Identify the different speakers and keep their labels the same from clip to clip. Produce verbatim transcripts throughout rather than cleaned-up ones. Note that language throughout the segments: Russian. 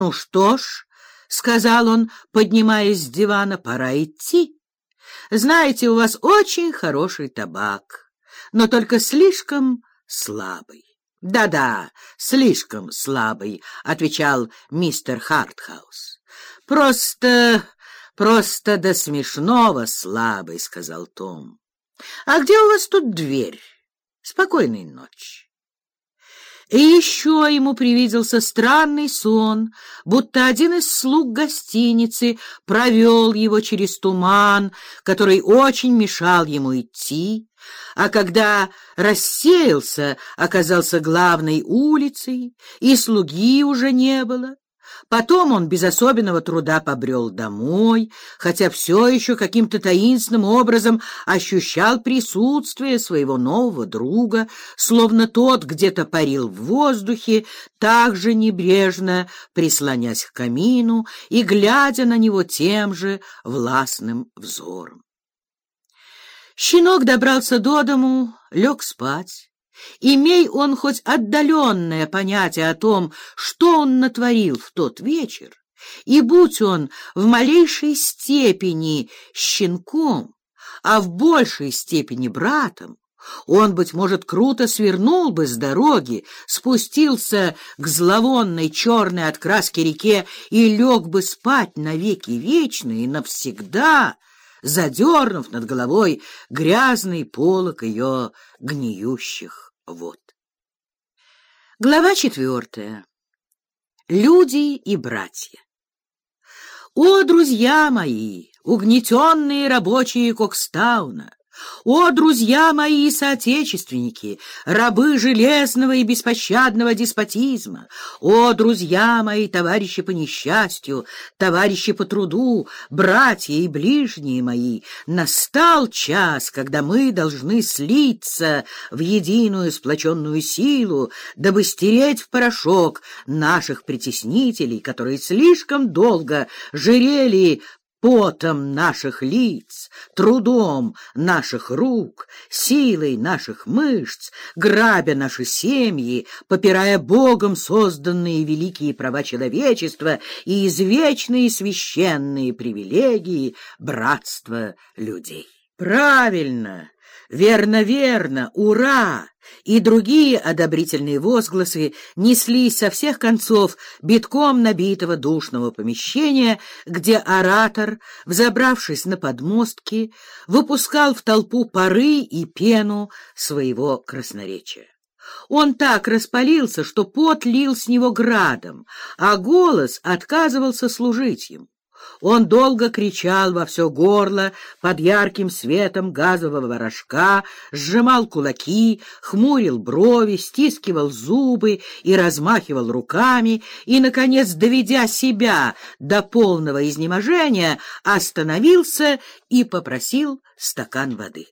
Speaker 1: — Ну что ж, — сказал он, поднимаясь с дивана, — пора идти. Знаете, у вас очень хороший табак, но только слишком слабый. «Да — Да-да, слишком слабый, — отвечал мистер Хартхаус. — Просто, просто до смешного слабый, — сказал Том. — А где у вас тут дверь? Спокойной ночи. И еще ему привиделся странный сон, будто один из слуг гостиницы провел его через туман, который очень мешал ему идти, а когда рассеялся, оказался главной улицей, и слуги уже не было. Потом он без особенного труда побрел домой, хотя все еще каким-то таинственным образом ощущал присутствие своего нового друга, словно тот где-то парил в воздухе, так же небрежно прислонясь к камину и глядя на него тем же властным взором. Щенок добрался до дому, лег спать. Имей он хоть отдаленное понятие о том, что он натворил в тот вечер, и будь он в малейшей степени щенком, а в большей степени братом, он, быть может, круто свернул бы с дороги, спустился к зловонной черной от краски реке и лег бы спать навеки вечные, навсегда, задернув над головой грязный полог ее гниющих вод. Глава четвертая. Люди и братья. О, друзья мои, угнетенные рабочие Кокстауна! О, друзья мои соотечественники, рабы железного и беспощадного деспотизма! О, друзья мои, товарищи по несчастью, товарищи по труду, братья и ближние мои! Настал час, когда мы должны слиться в единую сплоченную силу, дабы стереть в порошок наших притеснителей, которые слишком долго жирели потом наших лиц, трудом наших рук, силой наших мышц, грабя наши семьи, попирая Богом созданные великие права человечества и извечные священные привилегии братства людей. Правильно! «Верно, верно! Ура!» и другие одобрительные возгласы неслись со всех концов битком набитого душного помещения, где оратор, взобравшись на подмостки, выпускал в толпу пары и пену своего красноречия. Он так распалился, что пот лил с него градом, а голос отказывался служить ему. Он долго кричал во все горло под ярким светом газового рожка, сжимал кулаки, хмурил брови, стискивал зубы и размахивал руками, и, наконец, доведя себя до полного изнеможения, остановился и попросил стакан воды.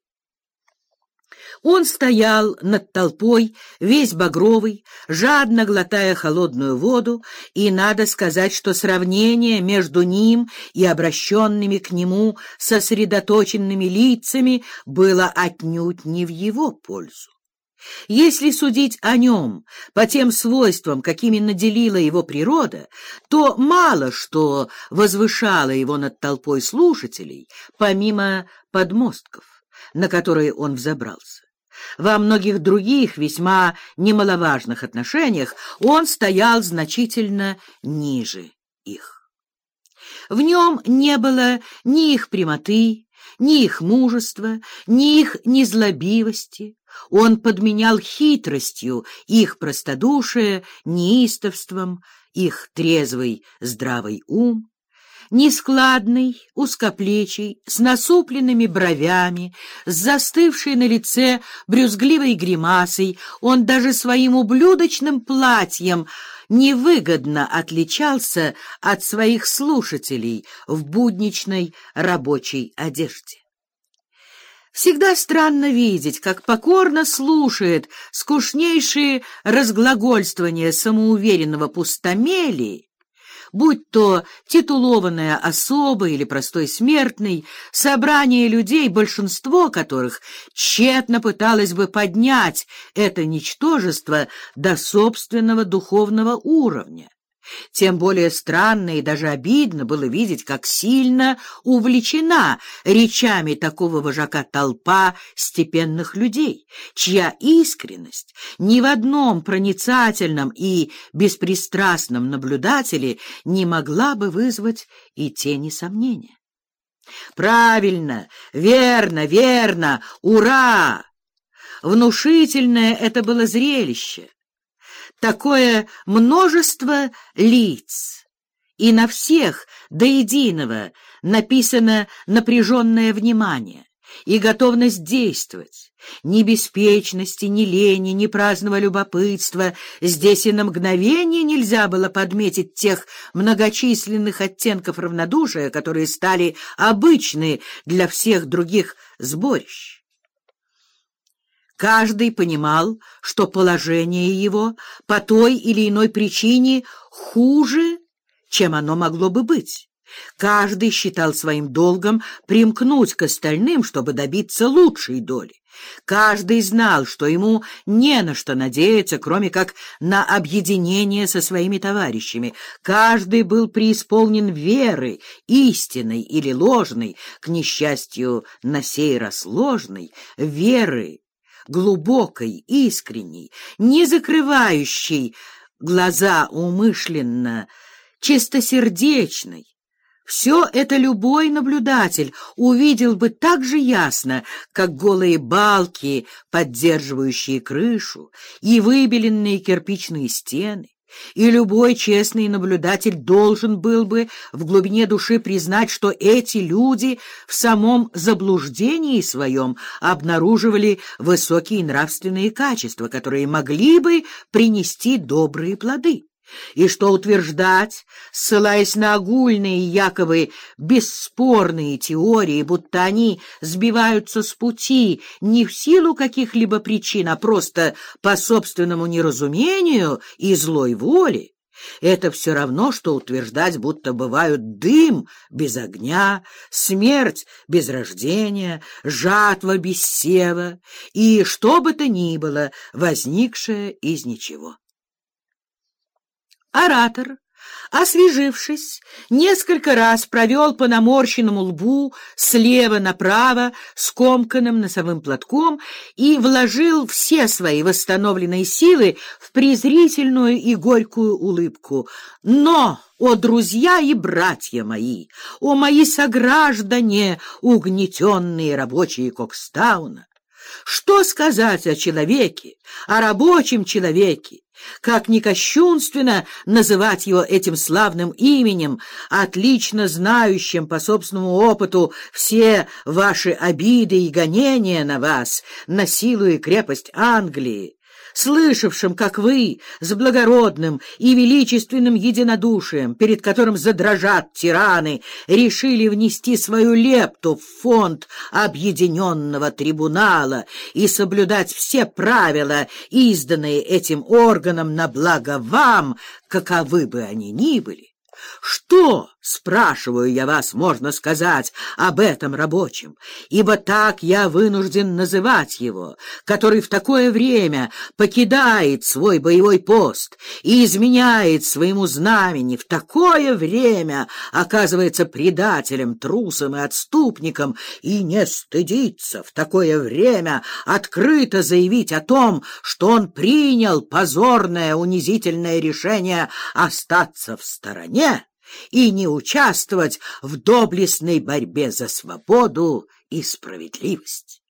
Speaker 1: Он стоял над толпой, весь багровый, жадно глотая холодную воду, и надо сказать, что сравнение между ним и обращенными к нему сосредоточенными лицами было отнюдь не в его пользу. Если судить о нем по тем свойствам, какими наделила его природа, то мало что возвышало его над толпой слушателей, помимо подмостков, на которые он взобрался. Во многих других весьма немаловажных отношениях он стоял значительно ниже их. В нем не было ни их прямоты, ни их мужества, ни их незлобивости. Он подменял хитростью их простодушие, неистовством, их трезвый здравый ум. Нескладный, узкоплечий, с насупленными бровями, с застывшей на лице брюзгливой гримасой, он даже своим ублюдочным платьем невыгодно отличался от своих слушателей в будничной рабочей одежде. Всегда странно видеть, как покорно слушает скучнейшие разглагольствования самоуверенного пустомели, будь то титулованная особа или простой смертный, собрание людей, большинство которых тщетно пыталось бы поднять это ничтожество до собственного духовного уровня. Тем более странно и даже обидно было видеть, как сильно увлечена речами такого вожака толпа степенных людей, чья искренность ни в одном проницательном и беспристрастном наблюдателе не могла бы вызвать и тени сомнения. «Правильно, верно, верно, ура!» Внушительное это было зрелище. Такое множество лиц, и на всех до единого написано напряженное внимание и готовность действовать. Ни беспечности, ни лени, ни праздного любопытства. Здесь и на мгновение нельзя было подметить тех многочисленных оттенков равнодушия, которые стали обычны для всех других сборищ. Каждый понимал, что положение его по той или иной причине хуже, чем оно могло бы быть. Каждый считал своим долгом примкнуть к остальным, чтобы добиться лучшей доли. Каждый знал, что ему не на что надеяться, кроме как на объединение со своими товарищами. Каждый был преисполнен веры, истинной или ложной, к несчастью, на сей раз ложной, веры, глубокой, искренней, не закрывающей глаза умышленно, чистосердечной. Все это любой наблюдатель увидел бы так же ясно, как голые балки, поддерживающие крышу, и выбеленные кирпичные стены. И любой честный наблюдатель должен был бы в глубине души признать, что эти люди в самом заблуждении своем обнаруживали высокие нравственные качества, которые могли бы принести добрые плоды. И что утверждать, ссылаясь на огульные якобы бесспорные теории, будто они сбиваются с пути не в силу каких-либо причин, а просто по собственному неразумению и злой воле, это все равно, что утверждать, будто бывают дым без огня, смерть без рождения, жатва без сева и что бы то ни было, возникшее из ничего. Оратор, освежившись, несколько раз провел по наморщенному лбу слева направо скомканным носовым платком и вложил все свои восстановленные силы в презрительную и горькую улыбку. «Но, о друзья и братья мои, о мои сограждане, угнетенные рабочие Кокстауна! Что сказать о человеке, о рабочем человеке? Как ни кощунственно называть его этим славным именем, отлично знающим по собственному опыту все ваши обиды и гонения на вас, на силу и крепость Англии, слышавшим, как вы с благородным и величественным единодушием, перед которым задрожат тираны, решили внести свою лепту в фонд объединенного трибунала и соблюдать все правила, изданные этим органом на благо вам, каковы бы они ни были. Что, спрашиваю я вас, можно сказать об этом рабочем, ибо так я вынужден называть его, который в такое время покидает свой боевой пост и изменяет своему знамени, в такое время оказывается предателем, трусом и отступником и не стыдится в такое время открыто заявить о том, что он принял позорное унизительное решение остаться в стороне и не участвовать в доблестной борьбе за свободу и справедливость.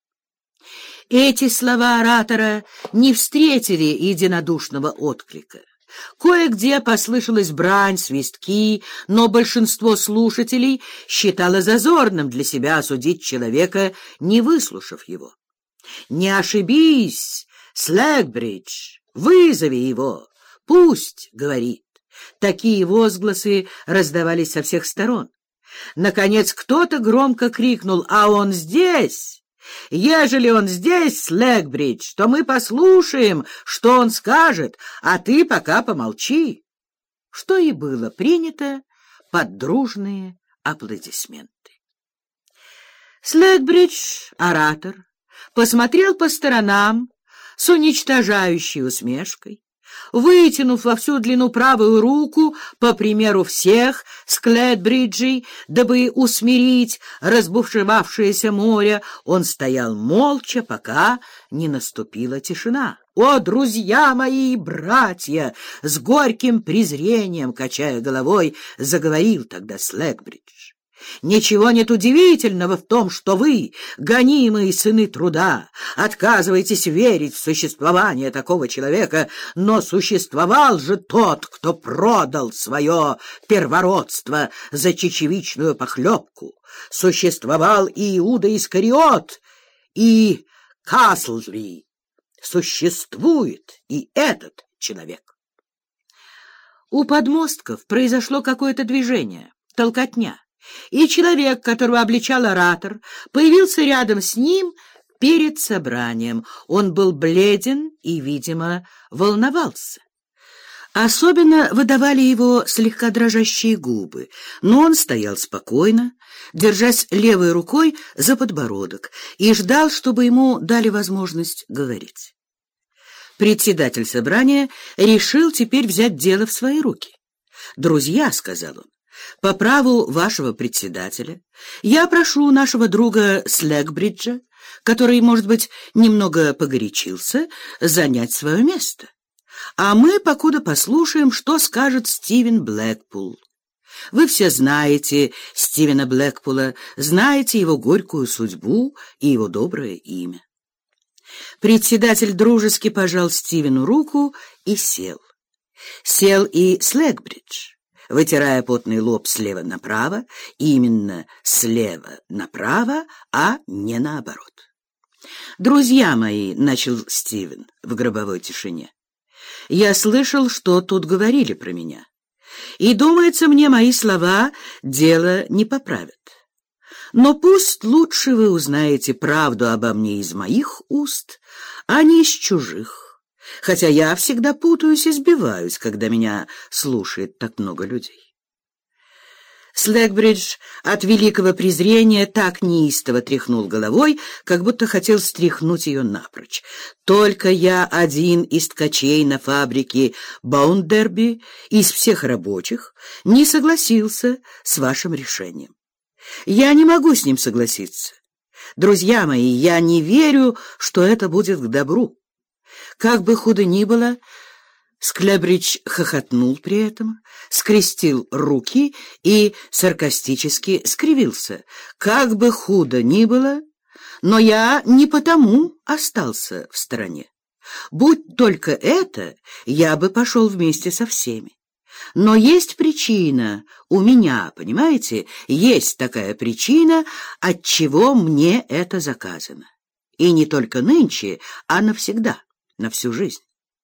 Speaker 1: Эти слова оратора не встретили единодушного отклика. Кое-где послышалась брань, свистки, но большинство слушателей считало зазорным для себя осудить человека, не выслушав его. «Не ошибись, Слэгбридж, вызови его, пусть говорит». Такие возгласы раздавались со всех сторон. Наконец кто-то громко крикнул: «А он здесь! Ежели он здесь, Слэгбридж, то мы послушаем, что он скажет, а ты пока помолчи». Что и было принято под дружные аплодисменты. Слэгбридж, оратор, посмотрел по сторонам с уничтожающей усмешкой. вытянув во всю длину правую руку, по примеру всех Склетбриджей, дабы усмирить разбушевавшееся море, он стоял молча, пока не наступила тишина. «О, друзья мои и братья!» — с горьким презрением, качая головой, заговорил тогда Слэкбридж. «Ничего нет удивительного в том, что вы, гонимые сыны труда, отказываетесь верить в существование такого человека, но существовал же тот, кто продал свое первородство за чечевичную похлебку. Существовал и Иуда Искариот, и Каслсби. Существует и этот человек». У подмостков произошло какое-то движение, толкотня. И человек, которого обличал оратор, появился рядом с ним перед собранием. Он был бледен и, видимо, волновался. Особенно выдавали его слегка дрожащие губы, но он стоял спокойно, держась левой рукой за подбородок, и ждал, чтобы ему дали возможность говорить. Председатель собрания решил теперь взять дело в свои руки. «Друзья», — сказал он, — «по праву вашего председателя я прошу нашего друга Слэкбриджа, который, может быть, немного погорячился, занять свое место. А мы покуда послушаем, что скажет Стивен Блэкпул. Вы все знаете Стивена Блэкпула, знаете его горькую судьбу и его доброе имя». Председатель дружески пожал Стивену руку и сел. Сел и Слэкбридж, вытирая потный лоб слева направо, именно слева направо, а не наоборот. «Друзья мои», — начал Стивен в гробовой тишине, — «я слышал, что тут говорили про меня, и, думается мне, мои слова дело не поправят. Но пусть лучше вы узнаете правду обо мне из моих уст, а не из чужих, хотя я всегда путаюсь и сбиваюсь, когда меня слушает так много людей». Слэкбридж от великого презрения так неистово тряхнул головой, как будто хотел стряхнуть ее напрочь. «Только я один из ткачей на фабрике Баундерби из всех рабочих не согласился с вашим решением. Я не могу с ним согласиться. Друзья мои, я не верю, что это будет к добру. Как бы худо ни было...» Склэбридж хохотнул при этом, скрестил руки и саркастически скривился. «Как бы худо ни было, но я не потому остался в стороне. Будь только это, я бы пошел вместе со всеми. Но есть причина у меня, понимаете, есть такая причина, отчего мне это заказано. И не только нынче, а навсегда, на всю жизнь».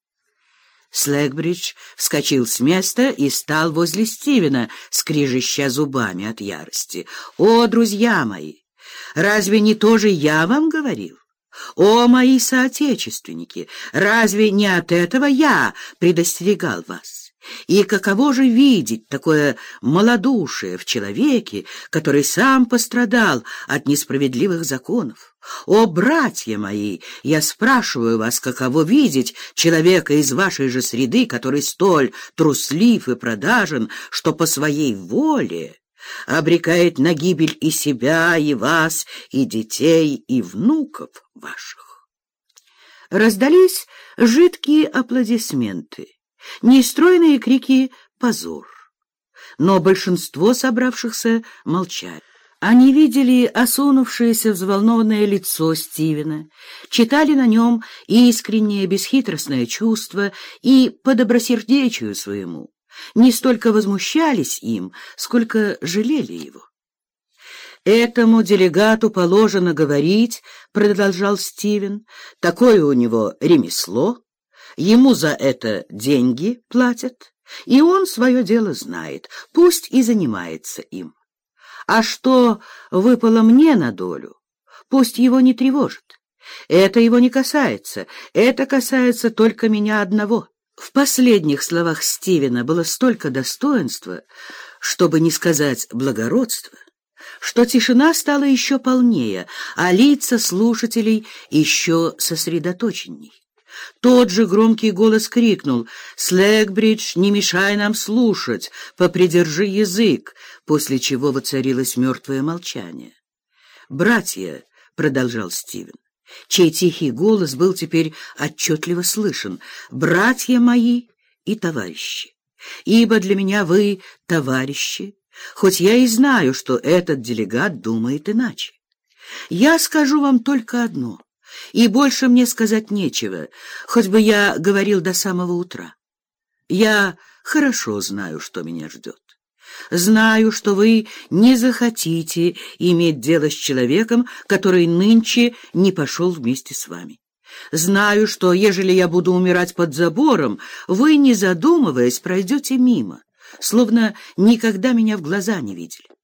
Speaker 1: Слэкбридж вскочил с места и стал возле Стивена, скрежеща зубами от ярости. «О, друзья мои, разве не то же я вам говорил? О, мои соотечественники, разве не от этого я предостерегал вас? И каково же видеть такое малодушие в человеке, который сам пострадал от несправедливых законов? О, братья мои, я спрашиваю вас, каково видеть человека из вашей же среды, который столь труслив и продажен, что по своей воле обрекает на гибель и себя, и вас, и детей, и внуков ваших?» Раздались жидкие аплодисменты, нестройные крики «позор». Но большинство собравшихся молчали. Они видели осунувшееся взволнованное лицо Стивена, читали на нем искреннее бесхитростное чувство и по добросердечию своему не столько возмущались им, сколько жалели его. «Этому делегату положено говорить, — продолжал Стивен, — такое у него ремесло, ему за это деньги платят, и он свое дело знает, пусть и занимается им. А что выпало мне на долю, пусть его не тревожит. Это его не касается, это касается только меня одного». В последних словах Стивена было столько достоинства, чтобы не сказать благородства, что тишина стала еще полнее, а лица слушателей еще сосредоточенней. Тот же громкий голос крикнул: «Слэгбридж, не мешай нам слушать, попридержи язык», после чего воцарилось мертвое молчание. «Братья», — продолжал Стивен, чей тихий голос был теперь отчетливо слышен, «братья мои и товарищи, ибо для меня вы товарищи, хоть я и знаю, что этот делегат думает иначе. Я скажу вам только одно, и больше мне сказать нечего, хоть бы я говорил до самого утра. Я хорошо знаю, что меня ждет. Знаю, что вы не захотите иметь дело с человеком, который нынче не пошел вместе с вами. Знаю, что, ежели я буду умирать под забором, вы, не задумываясь, пройдете мимо, словно никогда меня в глаза не видели.